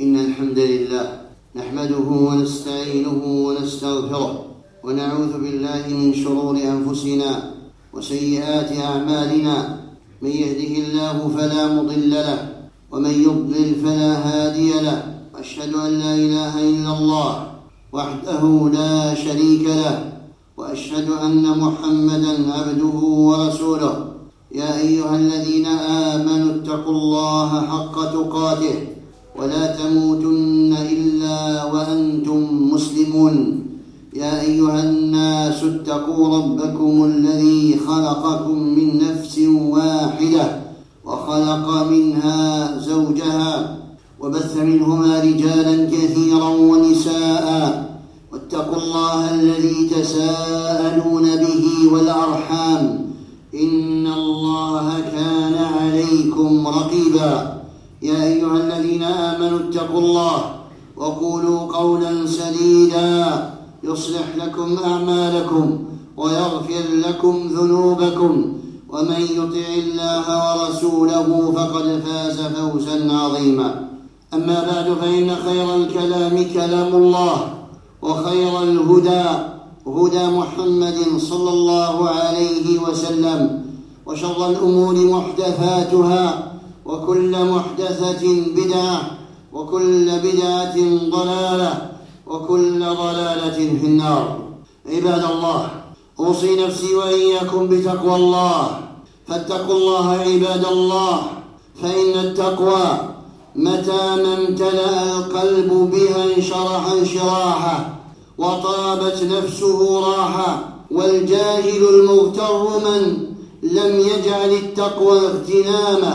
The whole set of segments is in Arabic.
إن الحمد لله نحمده ونستعينه ونستغفره ونعوذ بالله من شرور أنفسنا وسيئات أعمالنا. من يهده الله فلا مضل له ومن يضلل فلا هادي له. أشهد أن لا إله إلا الله وحده لا شريك له، وأشهد أن محمدًا عبده ورسوله. يا أيها الذين آمنوا اتقوا الله حق تقاته ولا تموتن إلا وأنتم مسلمون. يا أيها الناس اتقوا ربكم الذي خلقكم من نفس واحدة وخلق منها زوجها وبث منهما رجالا كثيرا ونساء، واتقوا الله الذي تساءلون به والأرحام، إن الله كان عليكم رقيبا. يا أيها الذين آمنوا اتقوا الله وقولوا قولا سديدا يصلح لكم أعمالكم ويغفر لكم ذنوبكم، ومن يطع الله ورسوله فقد فاز فوزا عظيما. أما بعد، فإن خير الكلام كلام الله، وخير الهدى هدى محمد صلى الله عليه وسلم، وشر الأمور محدثاتها، وكل محدثة بدعة، وكل بدعة ضلالة، وكل ضلالة في النار. عباد الله، أوصي نفسي وإياكم بتقوى الله، فاتقوا الله عباد الله، فإن التقوى متى ما امتلأ القلب بها انشرح انشراحا وطابت نفسه راحة. والجاهل المغتر من لم يجعل التقوى اغتنامه،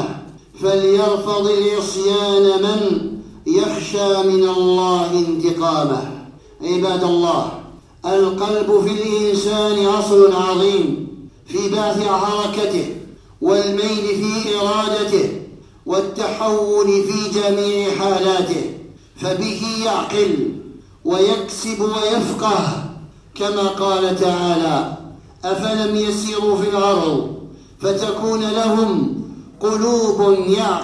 فليرفض العصيان من يخشى من الله انتقامه. عباد الله، القلب في الإنسان أصل عظيم في بعث حركته والميل في إرادته والتحول في جميع حالاته، فبه يعقل ويكسب ويفقه، كما قال تعالى: أفلم يسيروا في الأرض فتكون لهم قلوب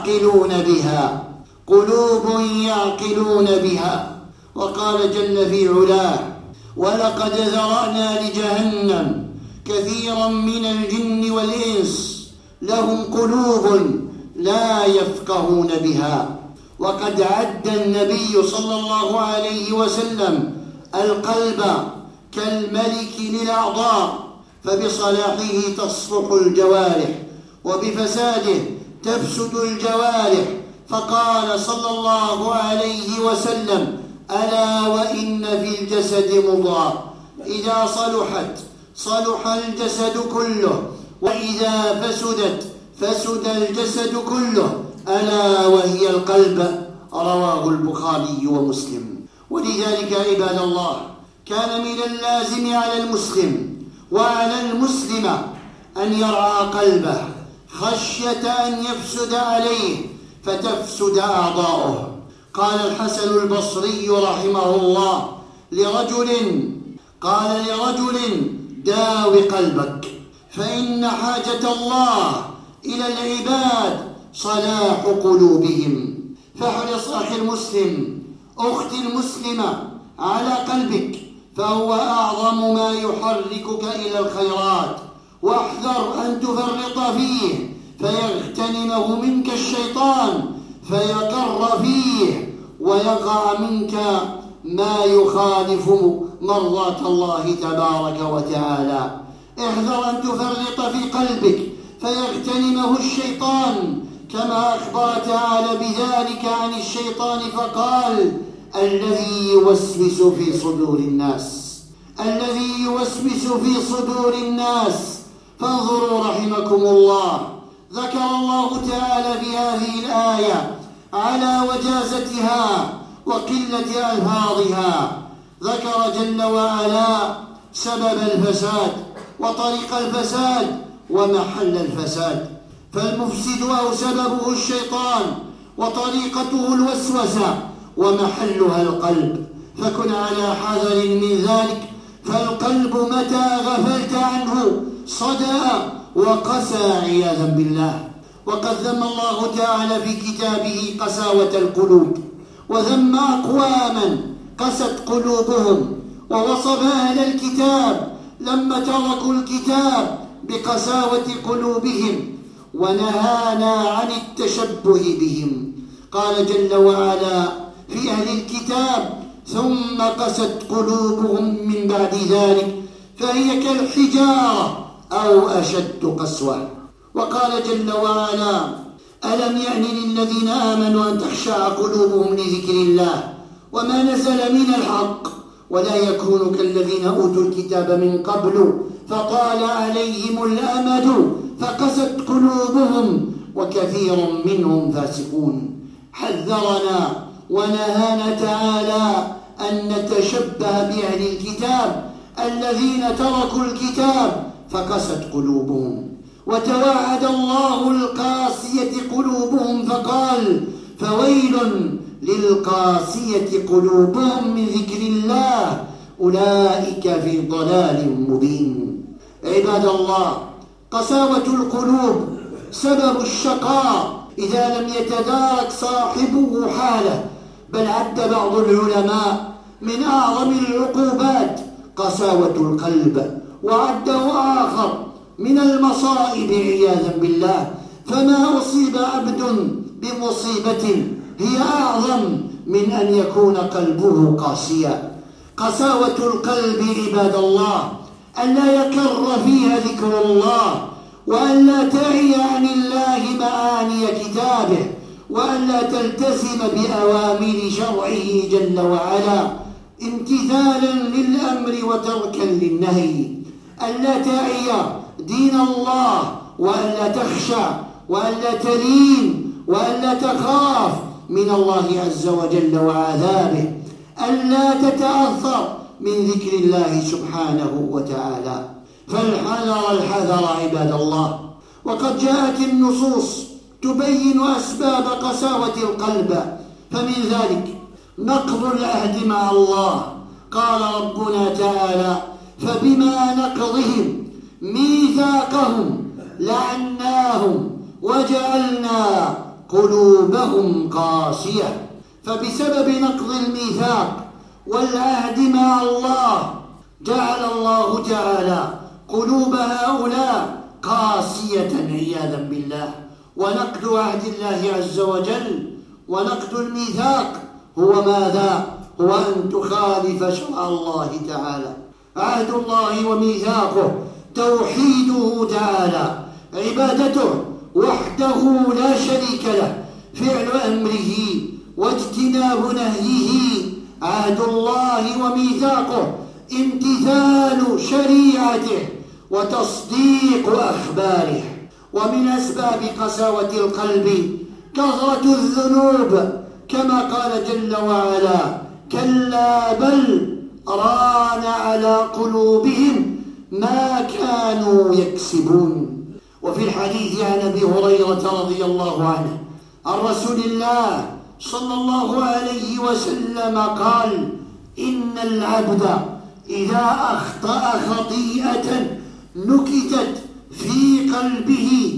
يعقلون بها. وقال جل في علاه: ولقد ذرأنا لجهنم كثيرا من الجن والإنس لهم قلوب لا يفقهون بها. وقد عد النبي صلى الله عليه وسلم القلب كالملك للأعضاء، فبصلاحه تصلح الجوارح وبفساده تفسد الجوارح. فقال صلى الله عليه وسلم: ألا وإن في الجسد مضغة إذا صلحت صلح الجسد كله، وإذا فسدت فسد الجسد كله، ألا وهي القلب. رواه البخاري ومسلم. ولذلك عباد الله، كان من اللازم على المسلم وعلى المسلمة أن يرعى قلبه خشية أن يفسد عليه فتفسد أعضاؤه. قال الحسن البصري رحمه الله لرجل: داو قلبك، فإن حاجة الله إلى العباد صلاح قلوبهم. فاحرص أخي المسلم، أختي المسلمة، على قلبك، فهو أعظم ما يحركك إلى الخيرات. واحذر أن تفرط فيه فيغتنمه منك الشيطان فيقر فيه ويقع منك ما يخالف مرضاة الله تبارك وتعالى. احذر أن تفرط في قلبك فيغتنمه الشيطان، كما أخبر تعالى بذلك عن الشيطان فقال: الذي يوسوس في صدور الناس. فانظروا رحمكم الله، ذكر الله تعالى في هذه الآية على وجازتها وقلة ألفاظها. ذكر جل وعلا سبب الفساد وطريق الفساد ومحل الفساد. فالمفسد أو سببه الشيطان، وطريقته الوسوسة، ومحلها القلب. فكن على حذر من ذلك، فالقلب متى غفلت عنه صدأ وقسى عياذا بالله. وقد ذم الله تعالى في كتابه قساوة القلوب وذم أقواما قست قلوبهم، ووصف أهل الكتاب لما تركوا الكتاب بقساوة قلوبهم، ونهانا عن التشبه بهم. قال جل وعلا في أهل الكتاب: ثم قست قلوبهم من بعد ذلك فهي كالحجارة أو أشد قسوة. وقال جل وعلا: ألم يأن للذين آمنوا أن تخشع قلوبهم لذكر الله وما نزل من الحق ولا يكونوا كالذين أوتوا الكتاب من قبل فطال عليهم الأمد فقست قلوبهم وكثير منهم فاسقون. حذرنا ونهانا تعالى أن نتشبه بأهل الكتاب الذين تركوا الكتاب فقست قلوبهم، وتوعد الله القاسية قلوبهم فقال: فويل للقاسية قلوبهم من ذكر الله أولئك في ضلال مبين. عباد الله، قساوة القلوب سبب الشقاء إذا لم يتدارك صاحبه حاله، بل عد بعض العلماء من أعظم العقوبات قساوة القلب، وعده آخر من المصائب عياذا بالله. فما أصيب عبد بمصيبة هي أعظم من أن يكون قلبه قاسيا. قساوة القلب عباد الله ألا يكر فيها ذكر الله، وألا تعي عن الله معاني كتابه، وألا تلتزم بأوامر شرعه جل وعلا امتثالا للأمر وتركا للنهي، ألا تعي دين الله، وألا تخشع، وألا تلين، وألا تخاف من الله عز وجل وعذابه، ألا تتأثر من ذكر الله سبحانه وتعالى. فالحذر الحذر عباد الله. وقد جاءت النصوص تبين أسباب قساوة القلب، فمن ذلك نقض العهد مع الله. قال ربنا تعالى: فبما نقضهم ميثاقهم لعناهم وجعلنا قلوبهم قاسية. فبسبب نقض الميثاق والعهد مع الله جعل الله تعالى قلوب هؤلاء قاسية عياذا بالله. ونقض عهد الله عز وجل ونقض الميثاق هو ماذا؟ هو أن تخالف شرع الله تعالى. عهد الله وميثاقه توحيده تعالى، عبادته وحده لا شريك له، فعل أمره واجتناب نهيه. عهد الله وميثاقه امتثال شريعته وتصديق أخباره. ومن أسباب قساوة القلب كثرة الذنوب، كما قال جل وعلا: كلا بل ران على قلوبهم ما كانوا يكسبون. وفي الحديث عن أبي هريرة رضي الله عنه عن رسول الله صلى الله عليه وسلم قال: إن العبد إذا أخطأ خطيئة نكتت في قلبه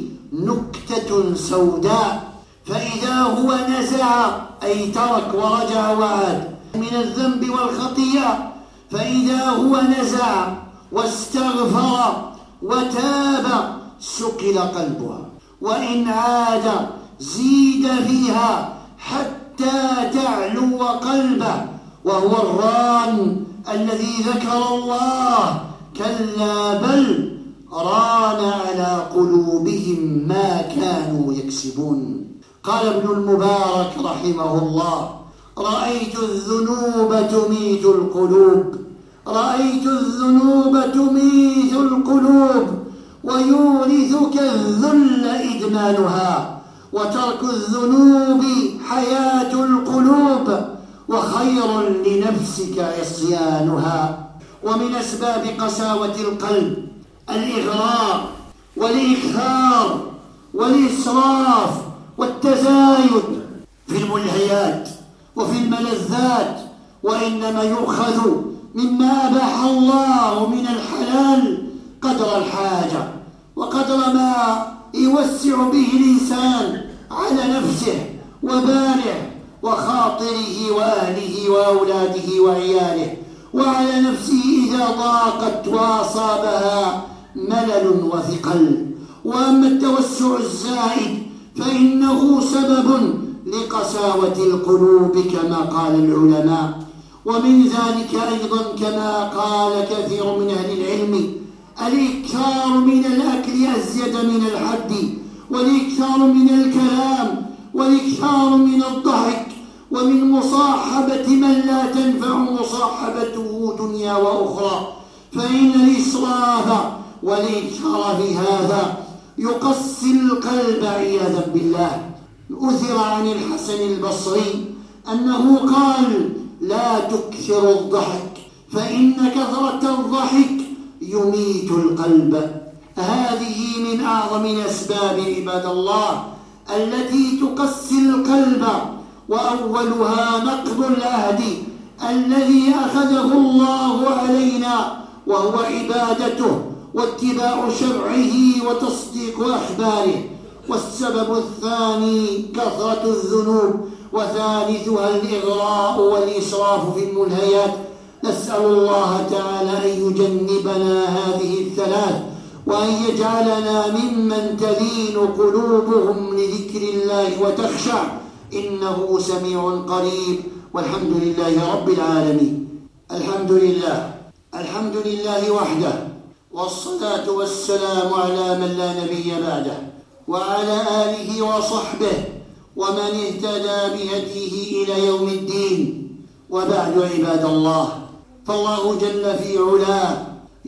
نكتة سوداء، فإذا هو نزع أي ترك ورجع وعاد من الذنب والخطيئة، فإذا هو نزع واستغفر وتاب سقل قلبها، وإن عاد زيد فيها حتى تعلو قلبه، وهو الران الذي ذكر الله: كلا بل ران على قلوبهم ما كانوا يكسبون. قال ابن المبارك رحمه الله: رأيت الذنوب تميت القلوب، رأيت الذنوب تميت القلوب ويورثك الذل إدمانها، وترك الذنوب حياة القلوب وخير لنفسك عصيانها. ومن أسباب قساوة القلب الإغراء والإكثار والإسراف والتزايد في الملهيات وفي الملذات، وإنما يؤخذ مما أباح الله من الحلال قدر الحاجة وقدر ما يوسع به الإنسان على نفسه وباله وخاطره وأهله وأولاده وعياله، وعلى نفسه إذا ضاقت وأصابها ملل وثقل. وأما التوسع الزائد فإنه سبب لقساوة القلوب كما قال العلماء. ومن ذلك أيضا كما قال كثير من أهل العلم الإكثار من الأكل أزيد من الحد، والإكثار من الكلام، والإكثار من الضحك، ومن مصاحبة من لا تنفع مصاحبته دنيا وأخرى. فإن الإسراف والإكثار في هذا يقسي القلب عياذا بالله. أثر عن الحسن البصري أنه قال: لا تكثر الضحك فإن كثرة الضحك يميت القلب. هذه من أعظم الأسباب عباد الله التي تقسي القلب، وأولها نقض العهد الذي أخذه الله علينا، وهو عبادته واتباع شرعه وتصديق أخباره. والسبب الثاني كثرة الذنوب، وثالثها الإغراء والإسراف في المنهيات. نسأل الله تعالى أن يجنبنا هذه الثلاث، وأن يجعلنا ممن تلين قلوبهم لذكر الله وتخشع، إنه سميع قريب. والحمد لله رب العالمين. الحمد لله وحده، والصلاة والسلام على من لا نبي بعده، وعلى آله وصحبه ومن اهتدى بهديه إلى يوم الدين. وبعد عباد الله، فالله جل في علاه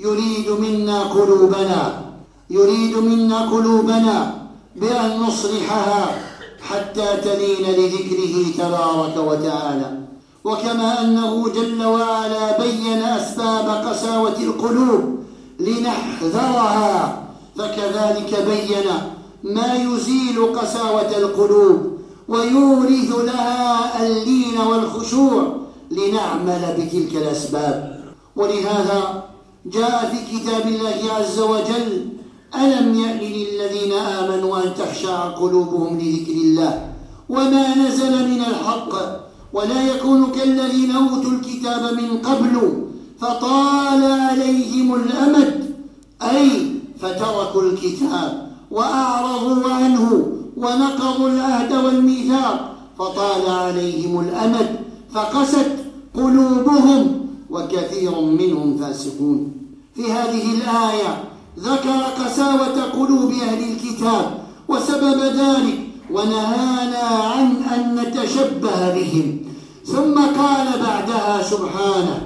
يريد منا قلوبنا بأن نصلحها حتى تلين لذكره تبارك وتعالى. وكما أنه جل وعلا بين أسباب قساوة القلوب لنحذرها، فكذلك بين ما يزيل قساوة القلوب ويورث لها اللين والخشوع لنعمل بتلك الأسباب. ولهذا جاء في كتاب الله عز وجل: ألم يأن للذين آمنوا أن تخشع قلوبهم لذكر الله وما نزل من الحق ولا يكونوا كالذين أوتوا الكتاب من قبل فطال عليهم الأمد، أي فتركوا الكتاب وأعرضوا عنه ونقضوا العهد والميثاق، فطال عليهم الأمد فقست قلوبهم وكثير منهم فاسقون. في هذه الآية ذكر قساوة قلوب أهل الكتاب وسبب ذلك، ونهانا عن أن نتشبه بهم. ثم قال بعدها سبحانه: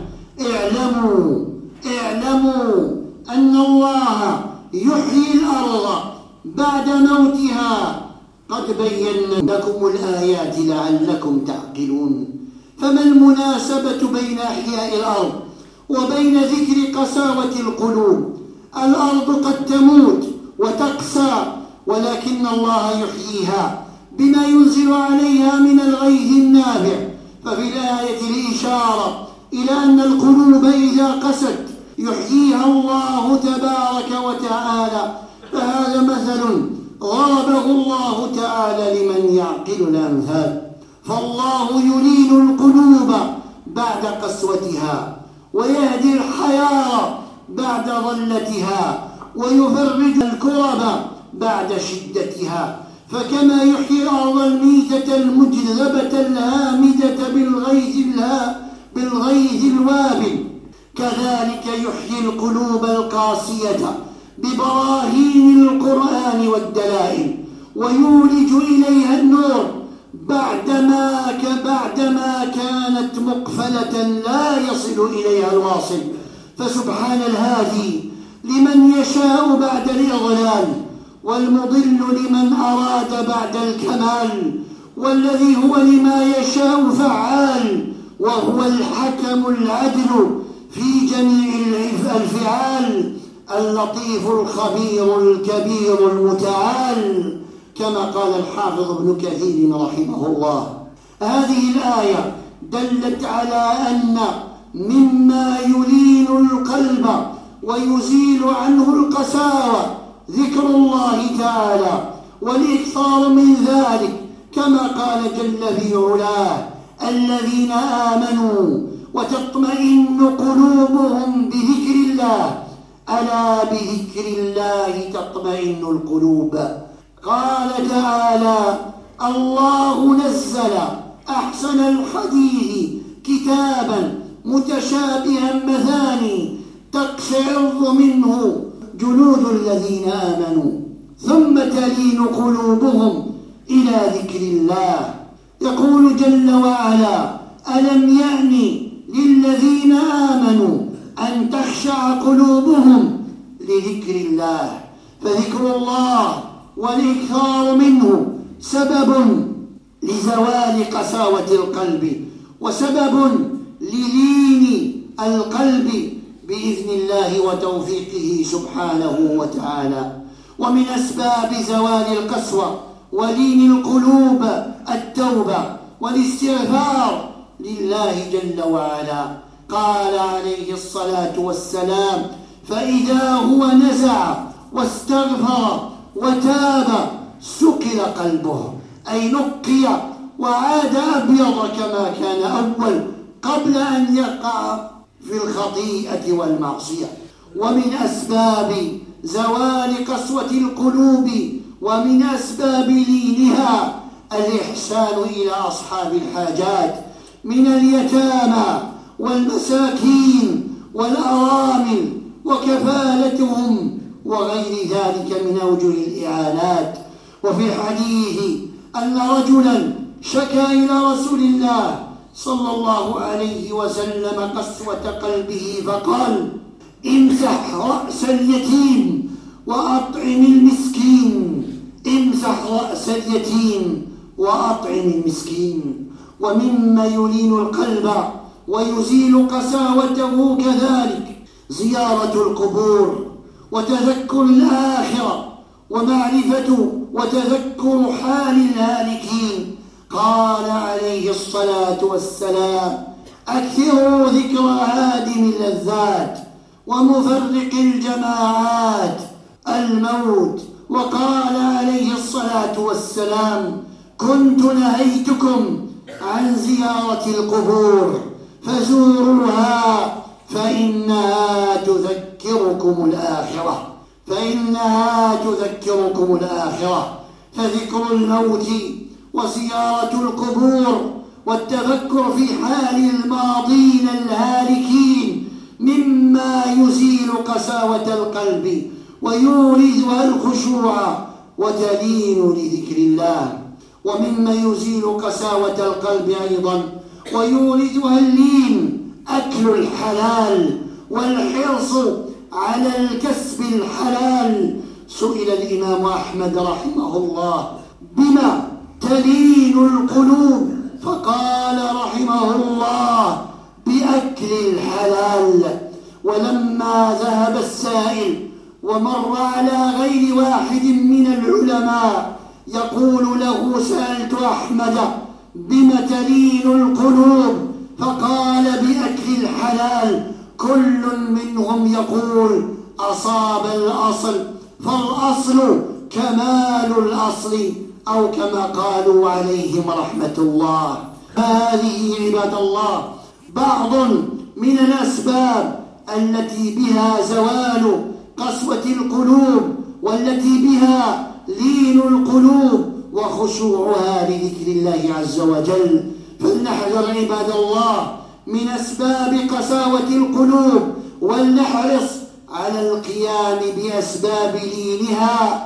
اعلموا أن الله يحيي الأرض بعد موتها، قد بينا لكم الآيات لعلكم تعقلون. فما المناسبة بين إحياء الأرض وبين ذكر قساوة القلوب؟ الأرض قد تموت وتقسى، ولكن الله يحييها بما ينزل عليها من الغيث النافع. ففي الآية الإشارة إلى أن القلوب إذا قست يحييها الله تبارك وتعالى. فهذا مثل ضربه الله تعالى لمن يعقل الأمثال. فالله يلين القلوب بعد قسوتها، ويهدي الحيارى بعد ضلتها، ويفرج الكرب بعد شدتها. فكما يحيي الأرض الميتة المجذبة الهامدة بالغيث الوابل، كذلك يحيي القلوب القاسية ببراهين القرآن والدلائل، ويولج إليها النور بعدما كانت مقفلة لا يصل إليها الواصل. فسبحان الهادي لمن يشاء بعد الإضلال، والمضل لمن أراد بعد الكمال، والذي هو لما يشاء فعال، وهو الحكم العدل في جميع الفعال، اللطيف الخبير الكبير المتعال، كما قال الحافظ ابن كثير رحمه الله. هذه الآية دلت على أن مما يلين القلب ويزيل عنه القساوة ذكر الله تعالى والإكثار من ذلك، كما قال جل في علاه: الذين آمنوا وتطمئن قلوبهم بذكر الله، ألا بذكر الله تطمئن القلوب. قال تعالى: الله نزل أحسن الحديث كتابا متشابها مثاني تقشعر منه جلود الذين آمنوا ثم تلين قلوبهم إلى ذكر الله. يقول جل وعلا: ألم يأن للذين آمنوا أن تخشع قلوبهم لذكر الله. فذكر الله والإكثار منه سبب لزوال قساوة القلب وسبب للين القلب بإذن الله وتوفيقه سبحانه وتعالى. ومن أسباب زوال القسوة ولين القلوب التوبة والاستغفار لله جل وعلا. قال عليه الصلاة والسلام: فإذا هو نزع واستغفر وتاب سكل قلبه، أي نقي وعاد أبيض كما كان أول قبل أن يقع في الخطيئة والمعصية. ومن أسباب زوال قسوة القلوب ومن أسباب لينها الإحسان إلى أصحاب الحاجات من اليتامى والمساكين والأرامل وكفالتهم وغير ذلك من أوجه الإعانات. وفي الحديث أن رجلا شكى إلى رسول الله صلى الله عليه وسلم قسوة قلبه فقال: امسح رأس اليتيم وأطعم المسكين. امسح رأس اليتيم وأطعم المسكين. ومما يلين القلب ويزيل قساوته كذلك زيارة القبور وتذكر الآخرة ومعرفة وتذكر حال الهالكين. قال عليه الصلاة والسلام: أكثروا ذكر هادم اللذات ومفرق الجماعات الموت. وقال عليه الصلاة والسلام: كنت نهيتكم عن زيارة القبور فزوروها فإنها تذكركم الآخرة. فذكر الموت وزيارة القبور والتفكر في حال الماضين الهالكين مما يزيل قساوة القلب ويورثها الخشوع وتلين لذكر الله. ومما يزيل قساوة القلب أيضا ويورثها اللين أكل الحلال والحرص على الكسب الحلال. سئل الإمام أحمد رحمه الله: بما تلين القلوب؟ فقال رحمه الله: بأكل الحلال. ولما ذهب السائل ومر على غير واحد من العلماء يقول له: سألت أحمد بما تلين القلوب؟ فقال: بأكل الحلال. كل منهم يقول: أصاب الأصل، فالأصل كمال الأصل، أو كما قالوا عليهم رحمة الله. هذه عباد الله بعض من الأسباب التي بها زوال قسوة القلوب والتي بها لين القلوب وخشوعها لذكر الله عز وجل. فلنحذر عباد الله من أسباب قساوة القلوب ولنحرص على القيام بأسباب لينها،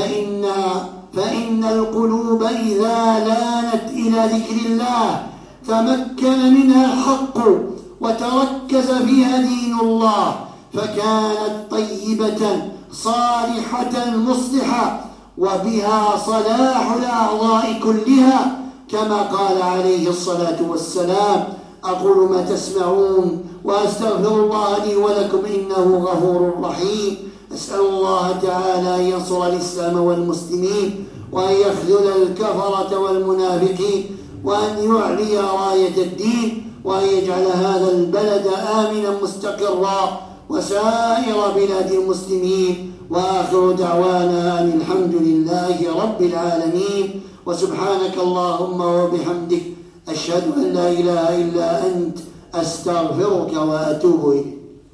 فإن القلوب إذا لانت إلى ذكر الله تمكن منها الحق وتركز فيها دين الله، فكانت طيبة صالحة مصلحة وبها صلاح الأعضاء كلها كما قال عليه الصلاة والسلام. أقول ما تسمعون وأستغفر الله لي ولكم إنه غفور رحيم. أسأل الله تعالى أن ينصر الإسلام والمسلمين وأن يخذل الكفرة والمنافقين وأن يعلي راية الدين وأن يجعل هذا البلد آمنا مستقرا وسائر بلاد المسلمين. وآخر دعوانا أن الحمد لله رب العالمين. وسبحانك اللهم وبحمدك أشهد أن لا إله إلا أنت أستغفرك وأتوب إليك.